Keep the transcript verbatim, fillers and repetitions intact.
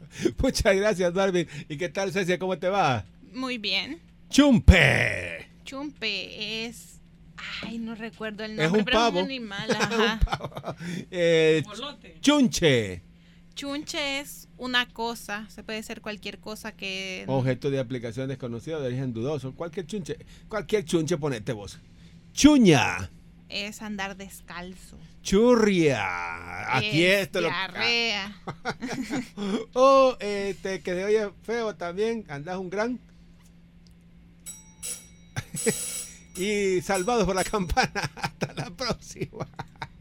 Muchas gracias, Darwin. ¿Y qué tal, Cecia? ¿Cómo te va? Muy bien. Chumpe. Chumpe es... Ay, no recuerdo el Es nombre, un pero pavo. es un animal. Ajá. Un pavo. Eh, chunche. Chunche es una cosa, se puede ser cualquier cosa que... Objeto de aplicación desconocido de origen dudoso. Cualquier chunche. Cualquier chunche, ponete vos. Chuña. Es andar descalzo. Churria. Aquí es esto lo. diarrea. O eh, te quedé oye feo también. Andás un gran. Y salvados por la campana. Hasta la próxima.